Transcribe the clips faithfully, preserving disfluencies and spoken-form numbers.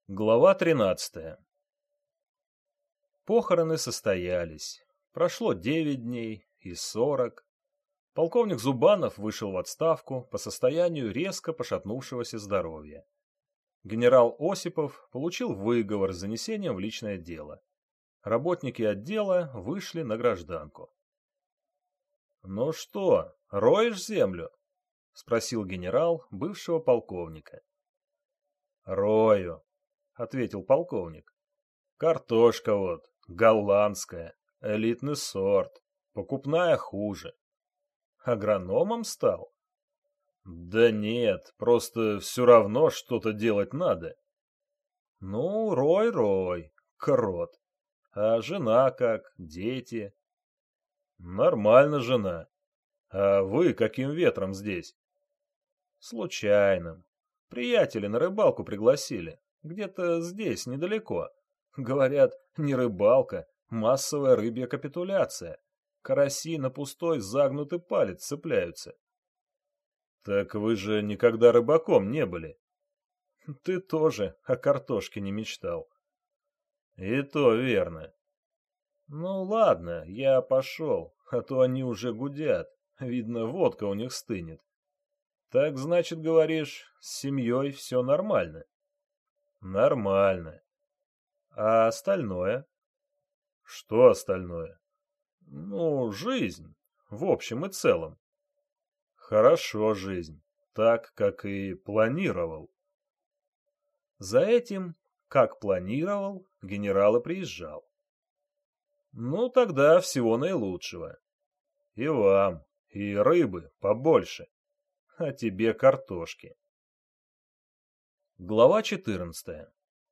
Глава тринадцатая. Похороны состоялись. Прошло девять дней и сорок. Полковник Зубанов вышел в отставку по состоянию резко пошатнувшегося здоровья. Генерал Осипов получил выговор с занесением в личное дело. Работники отдела вышли на гражданку. «Ну что, роешь землю?» — спросил генерал бывшего полковника. «Рою», — ответил полковник. «Картошка вот, голландская, элитный сорт, покупная хуже. Агрономом стал?» «Да нет, просто все равно что-то делать надо». «Ну, рой, рой, крот. А жена как, дети?» «Нормально жена. А вы каким ветром здесь?» «Случайным. Приятели на рыбалку пригласили. Где-то здесь, недалеко. Говорят, не рыбалка, массовая рыбья капитуляция. Караси на пустой загнутый палец цепляются». «Так вы же никогда рыбаком не были». «Ты тоже о картошке не мечтал». «И то верно». «Ну ладно, я пошел, а то они уже гудят. Видно, водка у них стынет». «Так, значит, говоришь, с семьей все нормально?» «Нормально. А остальное?» «Что остальное?» «Ну, жизнь, в общем и целом». «Хорошо жизнь, так, как и планировал». За этим, как планировал, генерал и приезжал. «Ну, тогда всего наилучшего. И вам, и рыбы побольше, а тебе картошки». Глава четырнадцатая.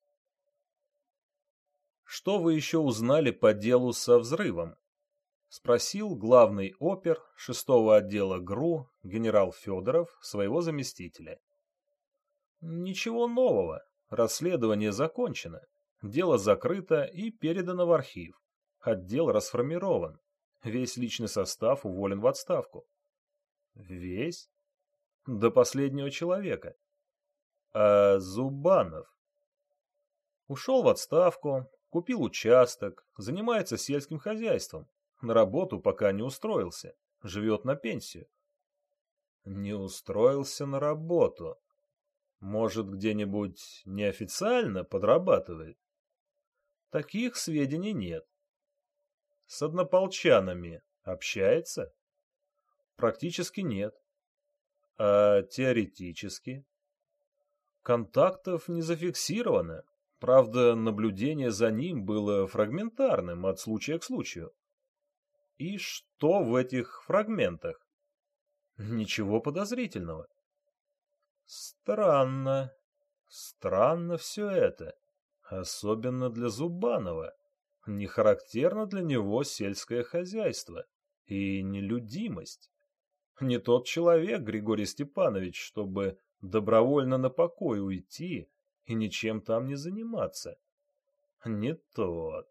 «Что вы еще узнали по делу со взрывом?» — спросил главный опер шестого отдела ГРУ генерал Федоров своего заместителя. «Ничего нового. Расследование закончено. Дело закрыто и передано в архив. Отдел расформирован. Весь личный состав уволен в отставку». «Весь? До последнего человека. А Зубанов?» «Ушел в отставку, купил участок, занимается сельским хозяйством. На работу пока не устроился, живет на пенсию». «Не устроился на работу. Может, где-нибудь неофициально подрабатывает?» «Таких сведений нет». «С однополчанами общается?» «Практически нет». «А теоретически?» «Контактов не зафиксировано. Правда, наблюдение за ним было фрагментарным от случая к случаю». «И что в этих фрагментах?» «Ничего подозрительного». «Странно. Странно все это. Особенно для Зубанова. Не характерно для него сельское хозяйство и нелюдимость. Не тот человек, Григорий Степанович, чтобы добровольно на покой уйти и ничем там не заниматься. Не тот.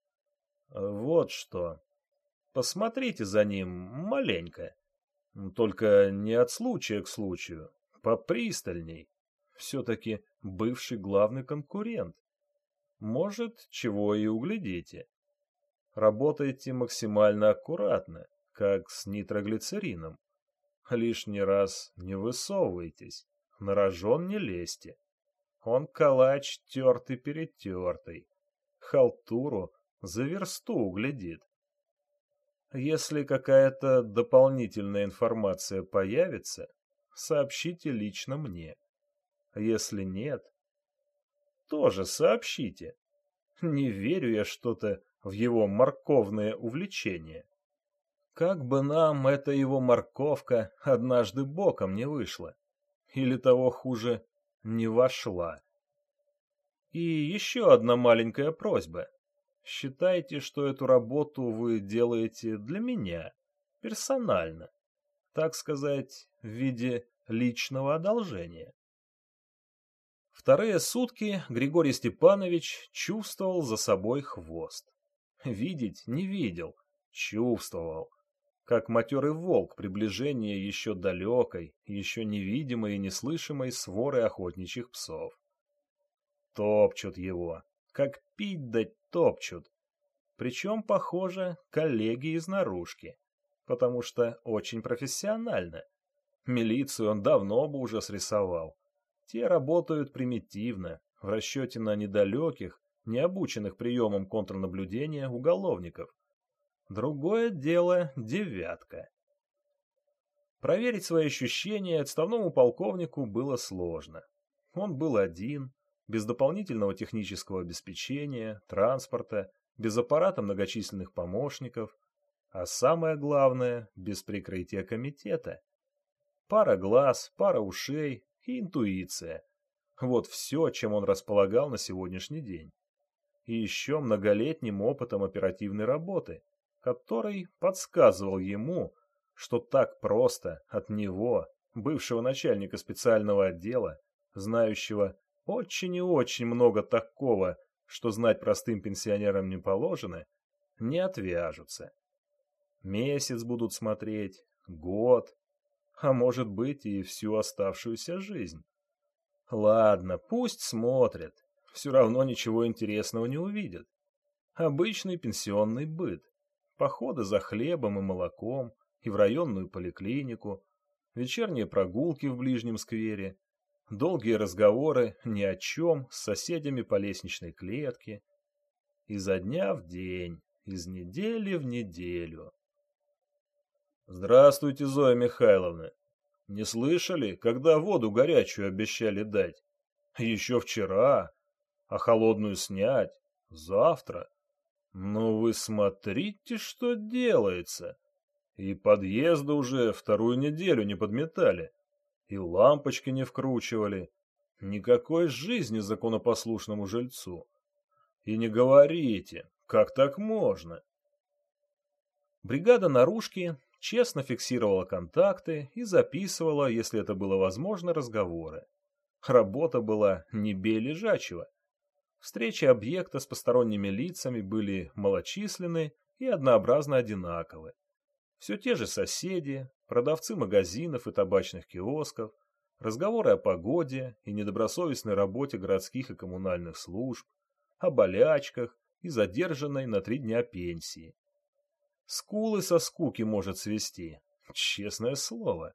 Вот что. Посмотрите за ним маленько. Только не от случая к случаю, попристальней. Все-таки бывший главный конкурент. Может, чего и углядите. Работайте максимально аккуратно, как с нитроглицерином. Лишний раз не высовывайтесь, на рожон не лезьте. Он калач тертый-перетертый, халтуру за версту углядит. Если какая-то дополнительная информация появится, сообщите лично мне. Если нет, тоже сообщите. Не верю я что-то в его морковное увлечение. Как бы нам эта его морковка однажды боком не вышла, или того хуже, не вошла. И еще одна маленькая просьба. Считайте, что эту работу вы делаете для меня, персонально, так сказать, в виде личного одолжения. Вторые сутки Григорий Степанович чувствовал за собой хвост. Видеть не видел, чувствовал, как матерый волк приближение еще далекой, еще невидимой и неслышимой своры охотничьих псов. Топчут его. Как пить дать топчут. Причем, похоже, коллеги из наружки. Потому что очень профессионально. Милицию он давно бы уже срисовал. Те работают примитивно, в расчете на недалеких, необученных приемам контрнаблюдения уголовников. Другое дело девятка. Проверить свои ощущения отставному полковнику было сложно. Он был один, без дополнительного технического обеспечения, транспорта, без аппарата многочисленных помощников, а самое главное, без прикрытия комитета. Пара глаз, пара ушей и интуиция. Вот все, чем он располагал на сегодняшний день. И еще многолетним опытом оперативной работы, который подсказывал ему, что так просто от него, бывшего начальника специального отдела, знающего очень и очень много такого, что знать простым пенсионерам не положено, не отвяжутся. Месяц будут смотреть, год, а может быть и всю оставшуюся жизнь. Ладно, пусть смотрят, все равно ничего интересного не увидят. Обычный пенсионный быт, походы за хлебом и молоком и в районную поликлинику, вечерние прогулки в ближнем сквере, долгие разговоры ни о чем с соседями по лестничной клетке, изо дня в день, из недели в неделю. Здравствуйте, Зоя Михайловна. Не слышали, когда воду горячую обещали дать? Еще вчера, а холодную снять завтра. Ну вы смотрите, что делается. И подъезды уже вторую неделю не подметали, и лампочки не вкручивали. Никакой жизни законопослушному жильцу. И не говорите, как так можно? Бригада наружки честно фиксировала контакты и записывала, если это было возможно, разговоры. Работа была не бей лежачего. Встречи объекта с посторонними лицами были малочисленны и однообразно одинаковы. Все те же соседи, продавцы магазинов и табачных киосков, разговоры о погоде и недобросовестной работе городских и коммунальных служб, о болячках и задержанной на три дня пенсии. Скулы со скуки может свести, честное слово.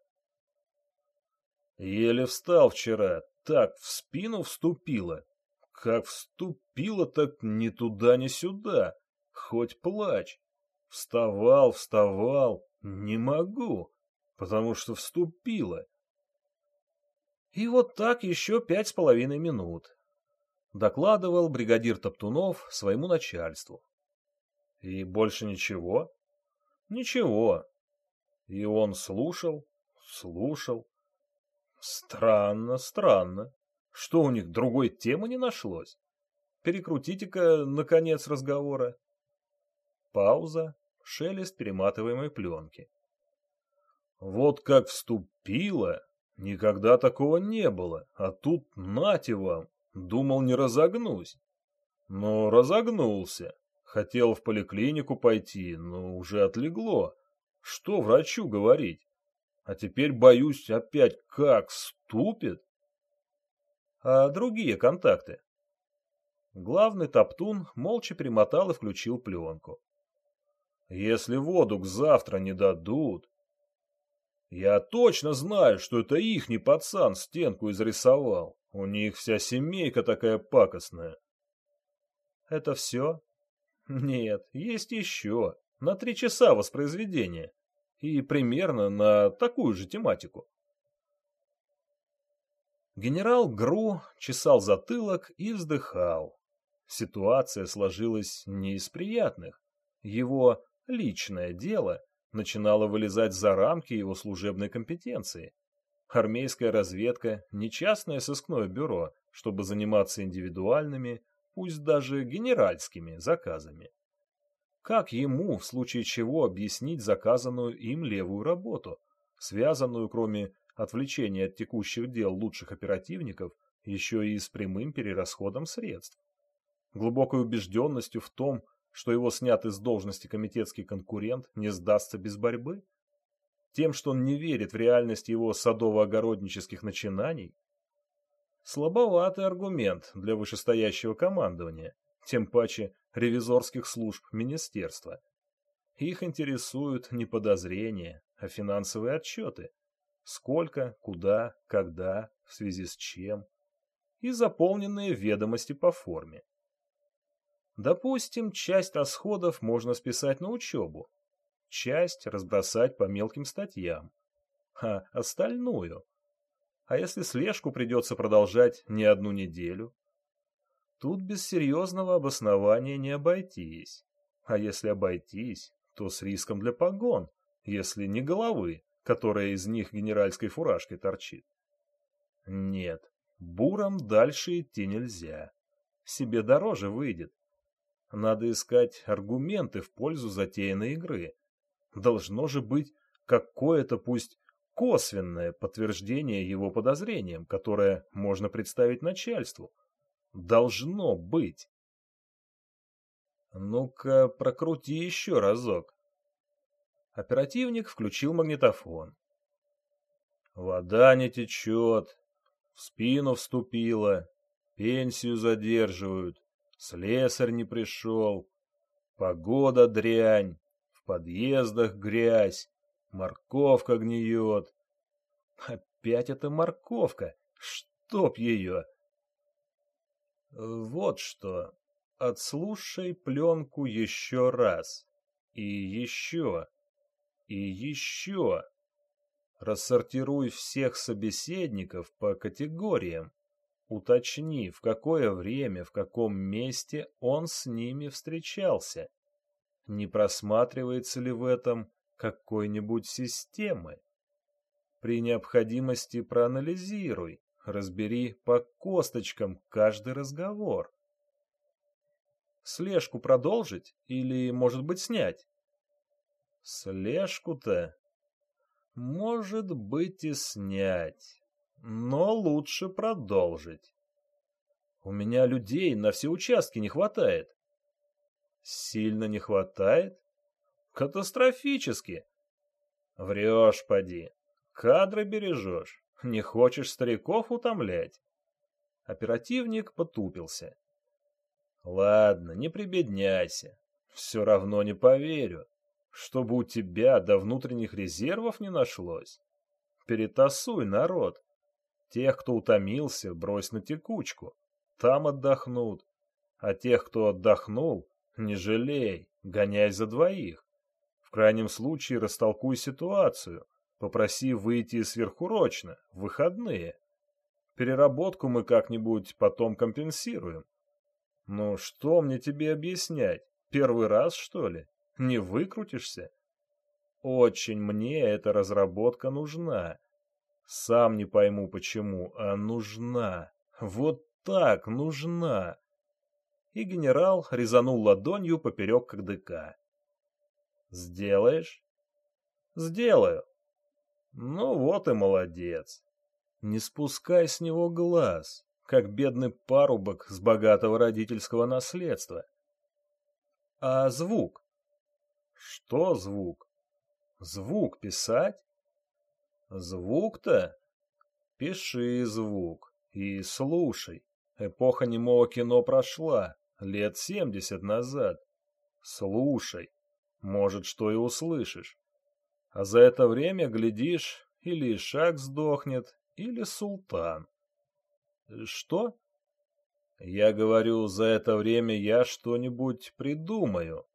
Еле встал вчера, так в спину вступило. Как вступило, так ни туда, ни сюда, хоть плачь. Вставал, вставал, не могу, потому что вступило. И вот так еще пять с половиной минут. Докладывал бригадир Топтунов своему начальству. И больше ничего? Ничего. И он слушал, слушал. Странно, странно. Что у них, другой темы не нашлось? Перекрутите-ка, наконец, разговора. Пауза, шелест перематываемой пленки. Вот как вступило, никогда такого не было, а тут нате вам, думал не разогнусь. Но разогнулся. Хотел в поликлинику пойти, но уже отлегло. Что врачу говорить? А теперь боюсь опять как ступит. А другие контакты? Главный топтун молча перемотал и включил пленку. Если воду к завтра не дадут... Я точно знаю, что это ихний пацан стенку изрисовал. У них вся семейка такая пакостная. Это все? Нет, есть еще. На три часа воспроизведения. И примерно на такую же тематику. Генерал ГРУ чесал затылок и вздыхал. Ситуация сложилась не из приятных. Его личное дело начинало вылезать за рамки его служебной компетенции. Армейская разведка – не частное сыскное бюро, чтобы заниматься индивидуальными, пусть даже генеральскими заказами. Как ему, в случае чего, объяснить заказанную им левую работу, связанную, кроме отвлечения от текущих дел лучших оперативников, еще и с прямым перерасходом средств? Глубокой убежденностью в том, что его снятый с должности комитетский конкурент не сдастся без борьбы? Тем, что он не верит в реальность его садово-огороднических начинаний? Слабоватый аргумент для вышестоящего командования, тем паче ревизорских служб министерства. Их интересуют не подозрения, а финансовые отчеты. Сколько, куда, когда, в связи с чем. И заполненные ведомости по форме. Допустим, часть расходов можно списать на учебу, часть разбросать по мелким статьям, а остальную? А если слежку придется продолжать не одну неделю? Тут без серьезного обоснования не обойтись. А если обойтись, то с риском для погон, если не головы, которая из них генеральской фуражкой торчит. Нет, буром дальше идти нельзя. Себе дороже выйдет. Надо искать аргументы в пользу затеянной игры. Должно же быть какое-то, пусть косвенное подтверждение его подозрениям, которое можно представить начальству. Должно быть. Ну-ка, прокрути еще разок. Оперативник включил магнитофон. Вода не течет, в спину вступила, пенсию задерживают, слесарь не пришел, погода дрянь, в подъездах грязь, морковка гниет. Опять эта морковка, чтоб ее. Вот что, отслушай пленку еще раз, и еще, и еще. Рассортируй всех собеседников по категориям. Уточни, в какое время, в каком месте он с ними встречался. Не просматривается ли в этом какой-нибудь системы? При необходимости проанализируй, разбери по косточкам каждый разговор. Слежку продолжить или, может быть, снять? Слежку-то, может быть, и снять, но лучше продолжить. У меня людей на все участки не хватает. Сильно не хватает? Катастрофически. Врешь, поди. Кадры бережешь. Не хочешь стариков утомлять. Оперативник потупился. Ладно, не прибедняйся. Все равно не поверю. Чтобы у тебя до внутренних резервов не нашлось. Перетасуй народ. Тех, кто утомился, брось на текучку. Там отдохнут. А тех, кто отдохнул, не жалей, гоняй за двоих. В крайнем случае растолкуй ситуацию. Попроси выйти сверхурочно, в выходные. Переработку мы как-нибудь потом компенсируем. Ну, что мне тебе объяснять? Первый раз, что ли? Не выкрутишься? Очень мне эта разработка нужна. Сам не пойму почему, а нужна. Вот так нужна. И генерал резанул ладонью поперек кадыка. Сделаешь? Сделаю. Ну вот и молодец. Не спускай с него глаз, как бедный парубок с богатого родительского наследства. А звук? Что звук? Звук писать? Звук-то? Пиши звук и слушай. Эпоха немого кино прошла, лет семьдесят назад. Слушай, может, что и услышишь. А за это время, глядишь, или Ишак сдохнет, или Султан. Что? Я говорю, за это время я что-нибудь придумаю.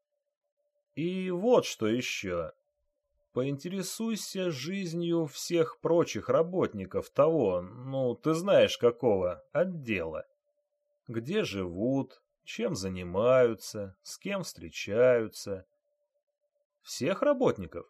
И вот что еще. Поинтересуйся жизнью всех прочих работников того, ну, ты знаешь какого, отдела. Где живут, чем занимаются, с кем встречаются. Всех работников?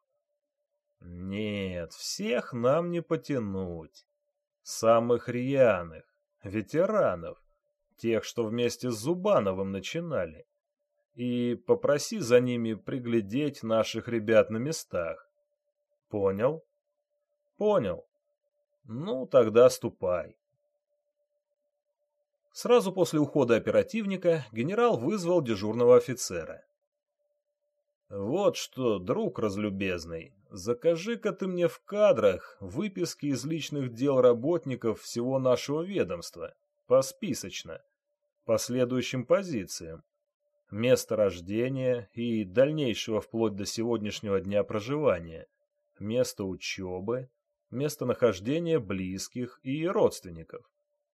Нет, всех нам не потянуть. Самых рьяных, ветеранов, тех, что вместе с Зубановым начинали. И попроси за ними приглядеть наших ребят на местах. Понял? Понял. Ну, тогда ступай. Сразу после ухода оперативника генерал вызвал дежурного офицера. Вот что, друг разлюбезный, закажи-ка ты мне в кадрах выписки из личных дел работников всего нашего ведомства, посписочно, по следующим позициям. Место рождения и дальнейшего вплоть до сегодняшнего дня проживания, место учебы, местонахождение близких и родственников.